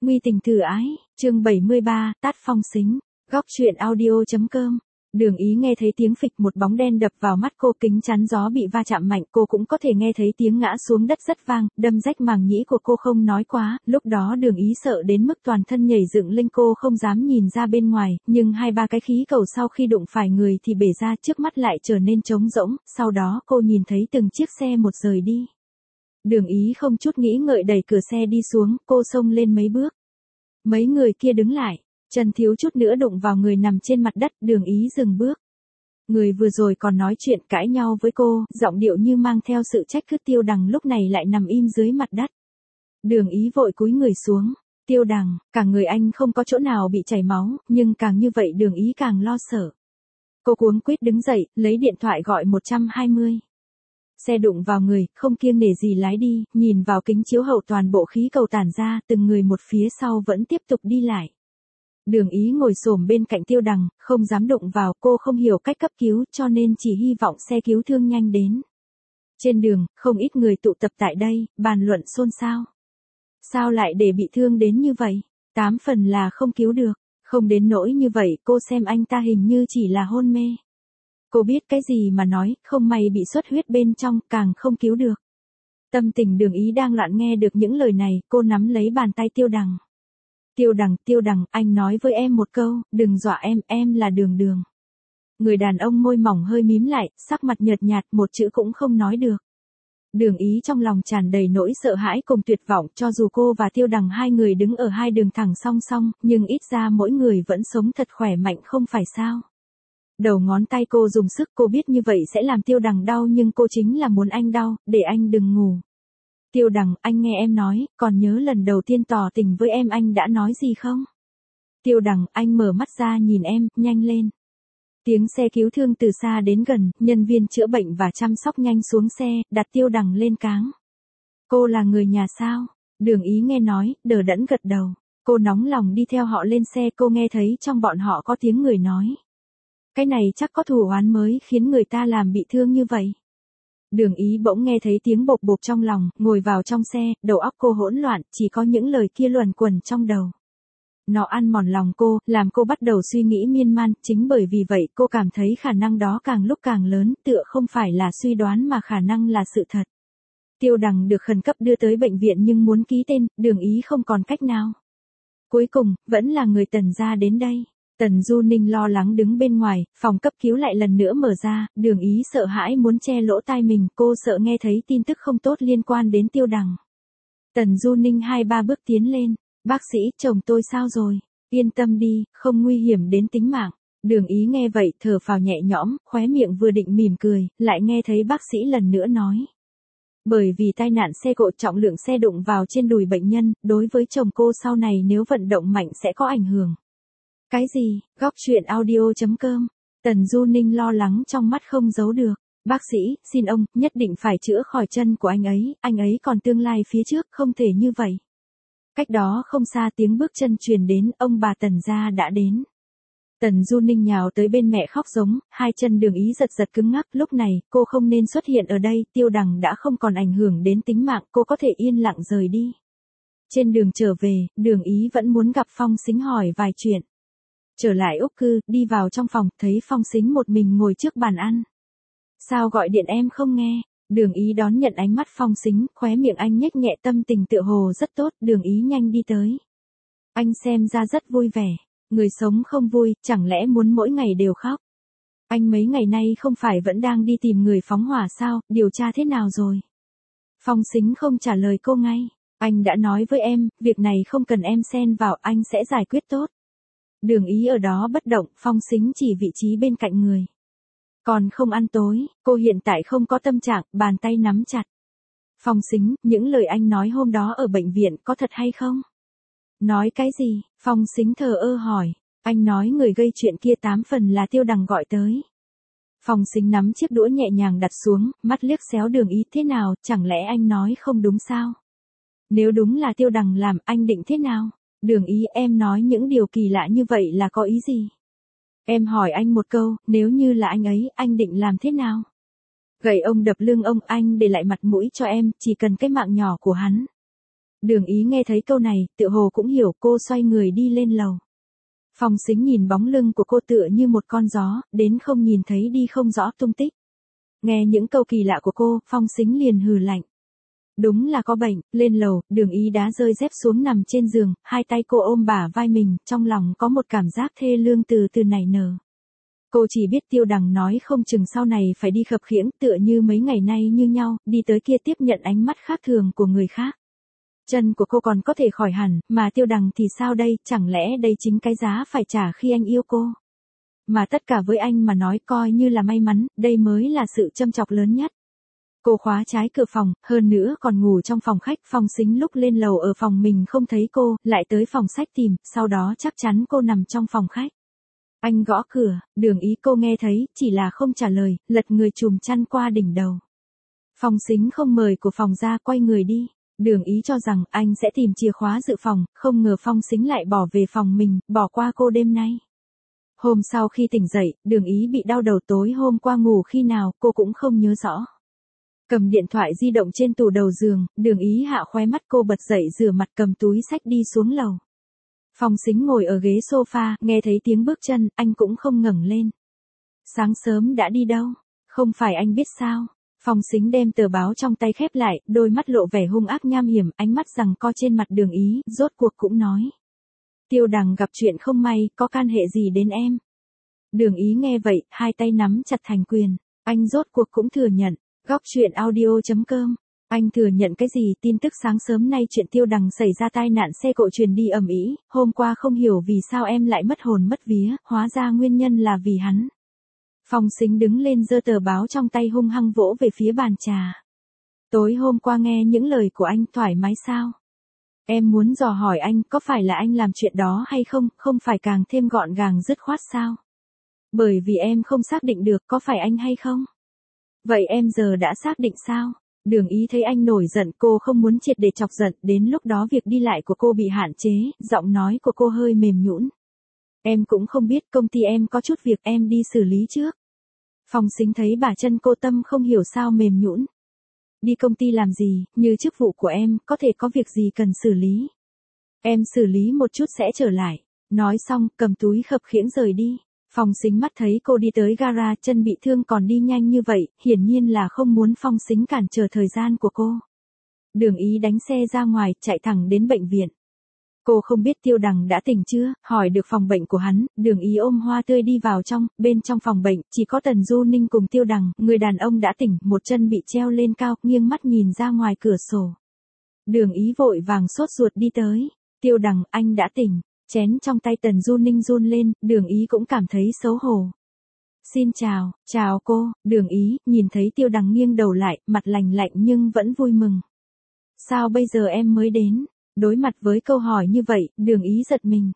Nguy tình thử ái, chương 73, tát phong sính, góc truyện audio.com. Đường Ý nghe thấy tiếng phịch, một bóng đen đập vào mắt cô, kính chắn gió bị va chạm mạnh, cô cũng có thể nghe thấy tiếng ngã xuống đất rất vang, đâm rách màng nhĩ của cô không nói quá, lúc đó Đường Ý sợ đến mức toàn thân nhảy dựng lên, cô không dám nhìn ra bên ngoài, nhưng 2-3 cái khí cầu sau khi đụng phải người thì bể ra, trước mắt lại trở nên trống rỗng, sau đó cô nhìn thấy từng chiếc xe một rời đi. Đường Ý không chút nghĩ ngợi đẩy cửa xe đi xuống, cô xông lên mấy bước. Mấy người kia đứng lại, chân thiếu chút nữa đụng vào người nằm trên mặt đất, Đường Ý dừng bước. Người vừa rồi còn nói chuyện cãi nhau với cô, giọng điệu như mang theo sự trách cứ. Tiêu Đằng lúc này lại nằm im dưới mặt đất. Đường Ý vội cúi người xuống. Tiêu Đằng, cả người anh không có chỗ nào bị chảy máu, nhưng càng như vậy Đường Ý càng lo sợ. Cô cuống quýt đứng dậy, lấy điện thoại gọi 120. Xe đụng vào người, không kiêng nể gì lái đi, nhìn vào kính chiếu hậu toàn bộ khí cầu tản ra, từng người một phía sau vẫn tiếp tục đi lại. Đường Ý ngồi xổm bên cạnh Tiêu Đằng, không dám đụng vào, cô không hiểu cách cấp cứu cho nên chỉ hy vọng xe cứu thương nhanh đến. Trên đường, không ít người tụ tập tại đây, bàn luận xôn xao. Sao lại để bị thương đến như vậy? 8 phần là không cứu được, không đến nỗi như vậy, cô xem anh ta hình như chỉ là hôn mê. Cô biết cái gì mà nói, không may bị xuất huyết bên trong, càng không cứu được. Tâm tình Đường Ý đang loạn, nghe được những lời này, cô nắm lấy bàn tay Tiêu Đằng. Tiêu Đằng, anh nói với em một câu, đừng dọa em là Đường Đường. Người đàn ông môi mỏng hơi mím lại, sắc mặt nhợt nhạt, một chữ cũng không nói được. Đường Ý trong lòng tràn đầy nỗi sợ hãi cùng tuyệt vọng, cho dù cô và Tiêu Đằng hai người đứng ở hai đường thẳng song song, nhưng ít ra mỗi người vẫn sống thật khỏe mạnh, không phải sao? Đầu ngón tay cô dùng sức, cô biết như vậy sẽ làm Tiêu Đằng đau, nhưng cô chính là muốn anh đau, để anh đừng ngủ. Tiêu Đằng, anh nghe em nói, còn nhớ lần đầu tiên tỏ tình với em anh đã nói gì không? Tiêu Đằng, anh mở mắt ra nhìn em, nhanh lên. Tiếng xe cứu thương từ xa đến gần, nhân viên chữa bệnh và chăm sóc nhanh xuống xe, đặt Tiêu Đằng lên cáng. Cô là người nhà sao? Đường Ý nghe nói, đờ đẫn gật đầu. Cô nóng lòng đi theo họ lên xe, cô nghe thấy trong bọn họ có tiếng người nói. Cái này chắc có thù oán mới khiến người ta làm bị thương như vậy. Đường Ý bỗng nghe thấy tiếng bộp bộp trong lòng, ngồi vào trong xe, đầu óc cô hỗn loạn, chỉ có những lời kia luẩn quẩn trong đầu. Nó ăn mòn lòng cô, làm cô bắt đầu suy nghĩ miên man, chính bởi vì vậy cô cảm thấy khả năng đó càng lúc càng lớn, tựa không phải là suy đoán mà khả năng là sự thật. Tiêu Đằng được khẩn cấp đưa tới bệnh viện nhưng muốn ký tên, Đường Ý không còn cách nào. Cuối cùng, vẫn là người Tần gia đến đây. Tần Du Ninh lo lắng đứng bên ngoài, phòng cấp cứu lại lần nữa mở ra, Đường Ý sợ hãi muốn che lỗ tai mình, cô sợ nghe thấy tin tức không tốt liên quan đến Tiêu Đằng. Tần Du Ninh 2-3 bước tiến lên, bác sĩ, chồng tôi sao rồi? Yên tâm đi, không nguy hiểm đến tính mạng. Đường Ý nghe vậy, thở phào nhẹ nhõm, khóe miệng vừa định mỉm cười, lại nghe thấy bác sĩ lần nữa nói. Bởi vì tai nạn xe cộ, trọng lượng xe đụng vào trên đùi bệnh nhân, đối với chồng cô sau này nếu vận động mạnh sẽ có ảnh hưởng. Cái gì? Góc truyện audio.com. Tần Du Ninh lo lắng trong mắt không giấu được. Bác sĩ, xin ông, nhất định phải chữa khỏi chân của anh ấy còn tương lai phía trước, không thể như vậy. Cách đó không xa tiếng bước chân truyền đến, ông bà Tần gia đã đến. Tần Du Ninh nhào tới bên mẹ khóc giống, hai chân Đường Ý giật cứng ngắc, lúc này, cô không nên xuất hiện ở đây, Tiêu Đằng đã không còn ảnh hưởng đến tính mạng, cô có thể yên lặng rời đi. Trên đường trở về, Đường Ý vẫn muốn gặp Phong Sính hỏi vài chuyện. Trở lại Úc Cư, đi vào trong phòng, thấy Phong Sính một mình ngồi trước bàn ăn. Sao gọi điện em không nghe? Đường Ý đón nhận ánh mắt Phong Sính, khóe miệng anh nhếch nhẹ, tâm tình tựa hồ rất tốt, Đường Ý nhanh đi tới. Anh xem ra rất vui vẻ, người sống không vui, chẳng lẽ muốn mỗi ngày đều khóc? Anh mấy ngày nay không phải vẫn đang đi tìm người phóng hỏa sao, điều tra thế nào rồi? Phong Sính không trả lời cô ngay, anh đã nói với em, việc này không cần em xen vào, anh sẽ giải quyết tốt. Đường Ý ở đó bất động, Phong Sính chỉ vị trí bên cạnh người. Còn không ăn tối, cô hiện tại không có tâm trạng, bàn tay nắm chặt. Phong Sính, những lời anh nói hôm đó ở bệnh viện có thật hay không? Nói cái gì? Phong Sính thờ ơ hỏi. Anh nói người gây chuyện kia 8 phần là Tiêu Đằng gọi tới. Phong Sính nắm chiếc đũa nhẹ nhàng đặt xuống, mắt liếc xéo Đường Ý, thế nào, chẳng lẽ anh nói không đúng sao? Nếu đúng là Tiêu Đằng làm, anh định thế nào? Đường Ý, em nói những điều kỳ lạ như vậy là có ý gì? Em hỏi anh một câu, nếu như là anh ấy, anh định làm thế nào? Gậy ông đập lưng ông, anh để lại mặt mũi cho em, chỉ cần cái mạng nhỏ của hắn. Đường Ý nghe thấy câu này, tựa hồ cũng hiểu, cô xoay người đi lên lầu. Phong Sính nhìn bóng lưng của cô tựa như một con gió, đến không nhìn thấy đi không rõ tung tích. Nghe những câu kỳ lạ của cô, Phong Sính liền hừ lạnh. Đúng là có bệnh, lên lầu, Đường Ý đá rơi dép xuống nằm trên giường, hai tay cô ôm bả vai mình, trong lòng có một cảm giác thê lương từ từ nảy nở. Cô chỉ biết Tiêu Đằng nói không chừng sau này phải đi khập khiễng tựa như mấy ngày nay như nhau, đi tới kia tiếp nhận ánh mắt khác thường của người khác. Chân của cô còn có thể khỏi hẳn, mà Tiêu Đằng thì sao đây, chẳng lẽ đây chính cái giá phải trả khi anh yêu cô? Mà tất cả với anh mà nói coi như là may mắn, đây mới là sự châm chọc lớn nhất. Cô khóa trái cửa phòng, hơn nữa còn ngủ trong phòng khách. Phong Sính lúc lên lầu ở phòng mình không thấy cô, lại tới phòng sách tìm, sau đó chắc chắn cô nằm trong phòng khách. Anh gõ cửa, Đường Ý cô nghe thấy, chỉ là không trả lời, lật người chùm chăn qua đỉnh đầu. Phong Sính không mời của phòng ra, quay người đi. Đường Ý cho rằng anh sẽ tìm chìa khóa dự phòng, không ngờ Phong Sính lại bỏ về phòng mình, bỏ qua cô đêm nay. Hôm sau khi tỉnh dậy, Đường Ý bị đau đầu, tối hôm qua ngủ khi nào cô cũng không nhớ rõ. Cầm điện thoại di động trên tủ đầu giường, Đường Ý hạ khóe mắt, cô bật dậy rửa mặt cầm túi xách đi xuống lầu. Phong Sính ngồi ở ghế sofa, nghe thấy tiếng bước chân, anh cũng không ngẩng lên. Sáng sớm đã đi đâu? Không phải anh biết sao? Phong Sính đem tờ báo trong tay khép lại, đôi mắt lộ vẻ hung ác nham hiểm, ánh mắt giằng co trên mặt Đường Ý, rốt cuộc cũng nói. Tiêu Đằng gặp chuyện không may, có can hệ gì đến em? Đường Ý nghe vậy, hai tay nắm chặt thành quyền, anh rốt cuộc cũng thừa nhận. Góc truyện audio.com. Anh thừa nhận cái gì? Tin tức sáng sớm nay chuyện Tiêu Đằng xảy ra tai nạn xe cộ truyền đi ầm ĩ, hôm qua không hiểu vì sao em lại mất hồn mất vía, hóa ra nguyên nhân là vì hắn. Phong Sính đứng lên giơ tờ báo trong tay hung hăng vỗ về phía bàn trà. Tối hôm qua nghe những lời của anh thoải mái sao? Em muốn dò hỏi anh có phải là anh làm chuyện đó hay không, không phải càng thêm gọn gàng dứt khoát sao? Bởi vì em không xác định được có phải anh hay không? Vậy em giờ đã xác định sao? Đường Ý thấy anh nổi giận, cô không muốn triệt để chọc giận, đến lúc đó việc đi lại của cô bị hạn chế, giọng nói của cô hơi mềm nhũn. Em cũng không biết, công ty em có chút việc, em đi xử lý trước. Phong Sính thấy bà chân cô tâm không hiểu sao mềm nhũn. Đi công ty làm gì, như chức vụ của em, có thể có việc gì cần xử lý. Em xử lý một chút sẽ trở lại. Nói xong, cầm túi khập khiễng rời đi. Phong Sính mắt thấy cô đi tới gara, chân bị thương còn đi nhanh như vậy, hiển nhiên là không muốn Phong Sính cản trở thời gian của cô. Đường Ý đánh xe ra ngoài, chạy thẳng đến bệnh viện. Cô không biết Tiêu Đằng đã tỉnh chưa, hỏi được phòng bệnh của hắn, Đường Ý ôm hoa tươi đi vào trong, bên trong phòng bệnh, chỉ có Tần Du Ninh cùng Tiêu Đằng, người đàn ông đã tỉnh, một chân bị treo lên cao, nghiêng mắt nhìn ra ngoài cửa sổ. Đường Ý vội vàng sốt ruột đi tới, Tiêu Đằng, anh đã tỉnh. Chén trong tay Tần Du Ninh run lên, Đường Ý cũng cảm thấy xấu hổ. Xin chào, chào cô, Đường Ý, nhìn thấy Tiêu Đằng nghiêng đầu lại, mặt lạnh lạnh nhưng vẫn vui mừng. Sao bây giờ em mới đến? Đối mặt với câu hỏi như vậy, Đường Ý giật mình.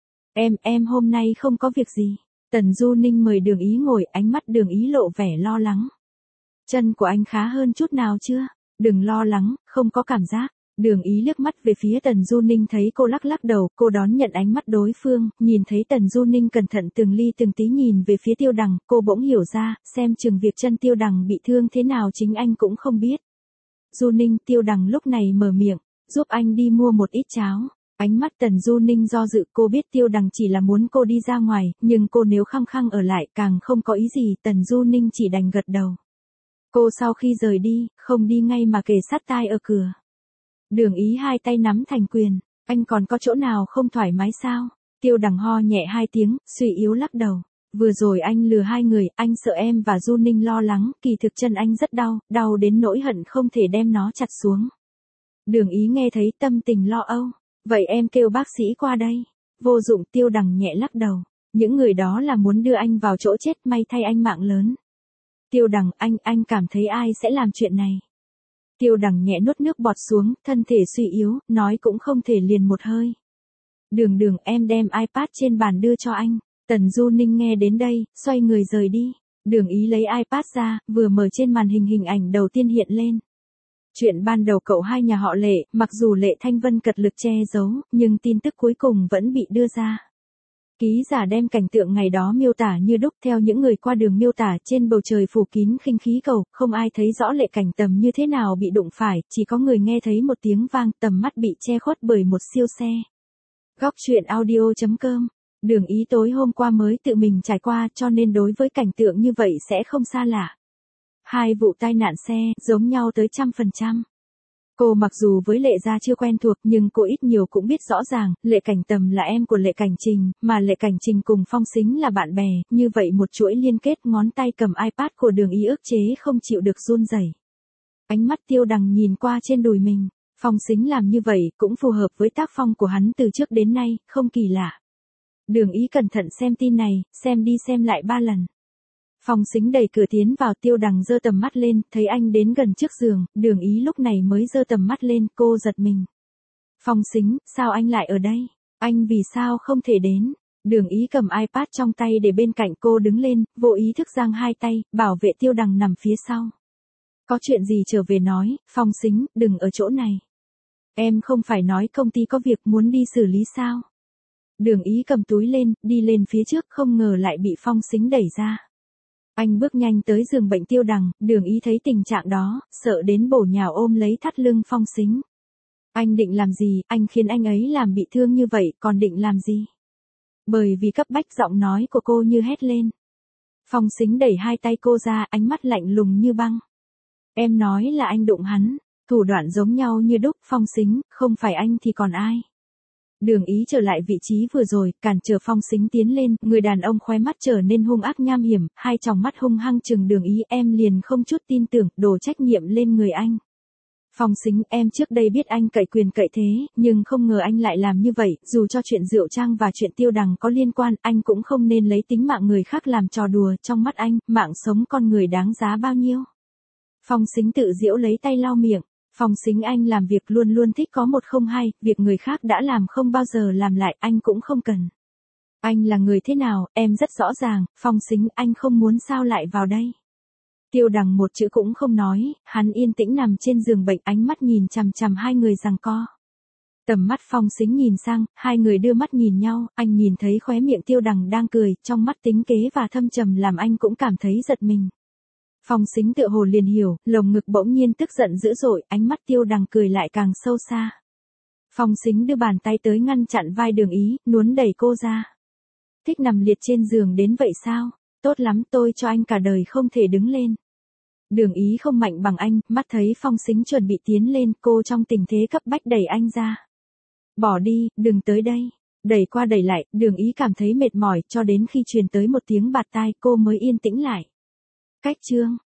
Em hôm nay không có việc gì. Tần Du Ninh mời Đường Ý ngồi, ánh mắt Đường Ý lộ vẻ lo lắng. Chân của anh khá hơn chút nào chưa? Đừng lo lắng, không có cảm giác. Đường Ý liếc mắt về phía Tần Du Ninh, thấy cô lắc lắc đầu, cô đón nhận ánh mắt đối phương, nhìn thấy Tần Du Ninh cẩn thận từng ly từng tí nhìn về phía Tiêu Đằng, cô bỗng hiểu ra, xem chừng việc chân Tiêu Đằng bị thương thế nào chính anh cũng không biết. Du Ninh, Tiêu Đằng lúc này mở miệng, giúp anh đi mua một ít cháo. Ánh mắt Tần Du Ninh do dự, cô biết Tiêu Đằng chỉ là muốn cô đi ra ngoài, nhưng cô nếu khăng khăng ở lại càng không có ý gì, Tần Du Ninh chỉ đành gật đầu. Cô sau khi rời đi, không đi ngay mà kề sát tai ở cửa. Đường Ý hai tay nắm thành quyền, anh còn có chỗ nào không thoải mái sao? Tiêu Đằng ho nhẹ hai tiếng, suy yếu lắc đầu. Vừa rồi anh lừa hai người, anh sợ em và Du Ninh lo lắng, kỳ thực chân anh rất đau, đau đến nỗi hận không thể đem nó chặt xuống. Đường Ý nghe thấy tâm tình lo âu. Vậy em kêu bác sĩ qua đây. Vô dụng, Tiêu Đằng nhẹ lắc đầu. Những người đó là muốn đưa anh vào chỗ chết, may thay anh mạng lớn. Tiêu Đằng, anh cảm thấy ai sẽ làm chuyện này? Tiêu Đằng nhẹ nuốt nước bọt xuống, thân thể suy yếu, nói cũng không thể liền một hơi. Đường, em đem iPad trên bàn đưa cho anh. Tần Du Ninh nghe đến đây, xoay người rời đi. Đường Ý lấy iPad ra, vừa mở trên màn hình, hình ảnh đầu tiên hiện lên. Chuyện ban đầu cậu hai nhà họ Lệ, mặc dù Lệ Thanh Vân cật lực che giấu, nhưng tin tức cuối cùng vẫn bị đưa ra. Ký giả đem cảnh tượng ngày đó miêu tả như đúc theo những người qua đường miêu tả trên bầu trời phủ kín khinh khí cầu, không ai thấy rõ Lệ Cảnh Tầm như thế nào bị đụng phải, chỉ có người nghe thấy một tiếng vang, tầm mắt bị che khuất bởi một siêu xe. Góc truyện audio.com. Đường Ý tối hôm qua mới tự mình trải qua cho nên đối với cảnh tượng như vậy sẽ không xa lạ. Hai vụ tai nạn xe, giống nhau tới 100%. Cô mặc dù với Lệ Gia chưa quen thuộc nhưng cô ít nhiều cũng biết rõ ràng, Lệ Cảnh Tầm là em của Lệ Cảnh Trình, mà Lệ Cảnh Trình cùng Phong Sính là bạn bè, như vậy một chuỗi liên kết ngón tay cầm iPad của Đường Ý ức chế không chịu được run rẩy. Ánh mắt Tiêu Đằng nhìn qua trên đùi mình, Phong Sính làm như vậy cũng phù hợp với tác phong của hắn từ trước đến nay, không kỳ lạ. Đường Ý cẩn thận xem tin này, xem đi xem lại 3 lần. Phong Sính đẩy cửa tiến vào, Tiêu Đằng giơ tầm mắt lên, thấy anh đến gần trước giường, Đường Ý lúc này mới giơ tầm mắt lên, cô giật mình. Phong Sính, sao anh lại ở đây? Anh vì sao không thể đến? Đường Ý cầm iPad trong tay để bên cạnh cô đứng lên, vô ý thức giang hai tay, bảo vệ Tiêu Đằng nằm phía sau. Có chuyện gì trở về nói, Phong Sính, đừng ở chỗ này. Em không phải nói công ty có việc muốn đi xử lý sao? Đường Ý cầm túi lên, đi lên phía trước, không ngờ lại bị Phong Sính đẩy ra. Anh bước nhanh tới giường bệnh Tiêu Đằng, Đường Ý thấy tình trạng đó, sợ đến bổ nhào ôm lấy thắt lưng Phong Sính. Anh định làm gì, anh khiến anh ấy làm bị thương như vậy, còn định làm gì? Bởi vì cấp bách giọng nói của cô như hét lên. Phong Sính đẩy hai tay cô ra, ánh mắt lạnh lùng như băng. Em nói là anh đụng hắn, thủ đoạn giống nhau như đúc, Phong Sính, không phải anh thì còn ai? Đường Ý trở lại vị trí vừa rồi, cản trở Phong Sính tiến lên, người đàn ông khóe mắt trở nên hung ác nham hiểm, hai tròng mắt hung hăng trừng Đường Ý, em liền không chút tin tưởng, đổ trách nhiệm lên người anh. Phong Sính, em trước đây biết anh cậy quyền cậy thế, nhưng không ngờ anh lại làm như vậy, dù cho chuyện Diệu Trang và chuyện Tiêu Đằng có liên quan, anh cũng không nên lấy tính mạng người khác làm trò đùa, trong mắt anh, mạng sống con người đáng giá bao nhiêu. Phong Sính tự giễu lấy tay lau miệng. Phong Sính, anh làm việc luôn luôn thích có một không hai, việc người khác đã làm không bao giờ làm lại, anh cũng không cần. Anh là người thế nào, em rất rõ ràng, Phong Sính, anh không muốn sao lại vào đây. Tiêu Đằng một chữ cũng không nói, hắn yên tĩnh nằm trên giường bệnh, ánh mắt nhìn chằm chằm hai người giằng co. Tầm mắt Phong Sính nhìn sang, hai người đưa mắt nhìn nhau, anh nhìn thấy khóe miệng Tiêu Đằng đang cười, trong mắt tính kế và thâm trầm làm anh cũng cảm thấy giật mình. Phong Sính tựa hồ liền hiểu, lồng ngực bỗng nhiên tức giận dữ dội, ánh mắt Tiêu Đằng cười lại càng sâu xa. Phong Sính đưa bàn tay tới ngăn chặn vai Đường Ý, nuốt đẩy cô ra. Thích nằm liệt trên giường đến vậy sao? Tốt lắm, tôi cho anh cả đời không thể đứng lên. Đường Ý không mạnh bằng anh, mắt thấy Phong Sính chuẩn bị tiến lên, cô trong tình thế cấp bách đẩy anh ra. Bỏ đi, đừng tới đây. Đẩy qua đẩy lại, Đường Ý cảm thấy mệt mỏi, cho đến khi truyền tới một tiếng bạt tai cô mới yên tĩnh lại. Cách chương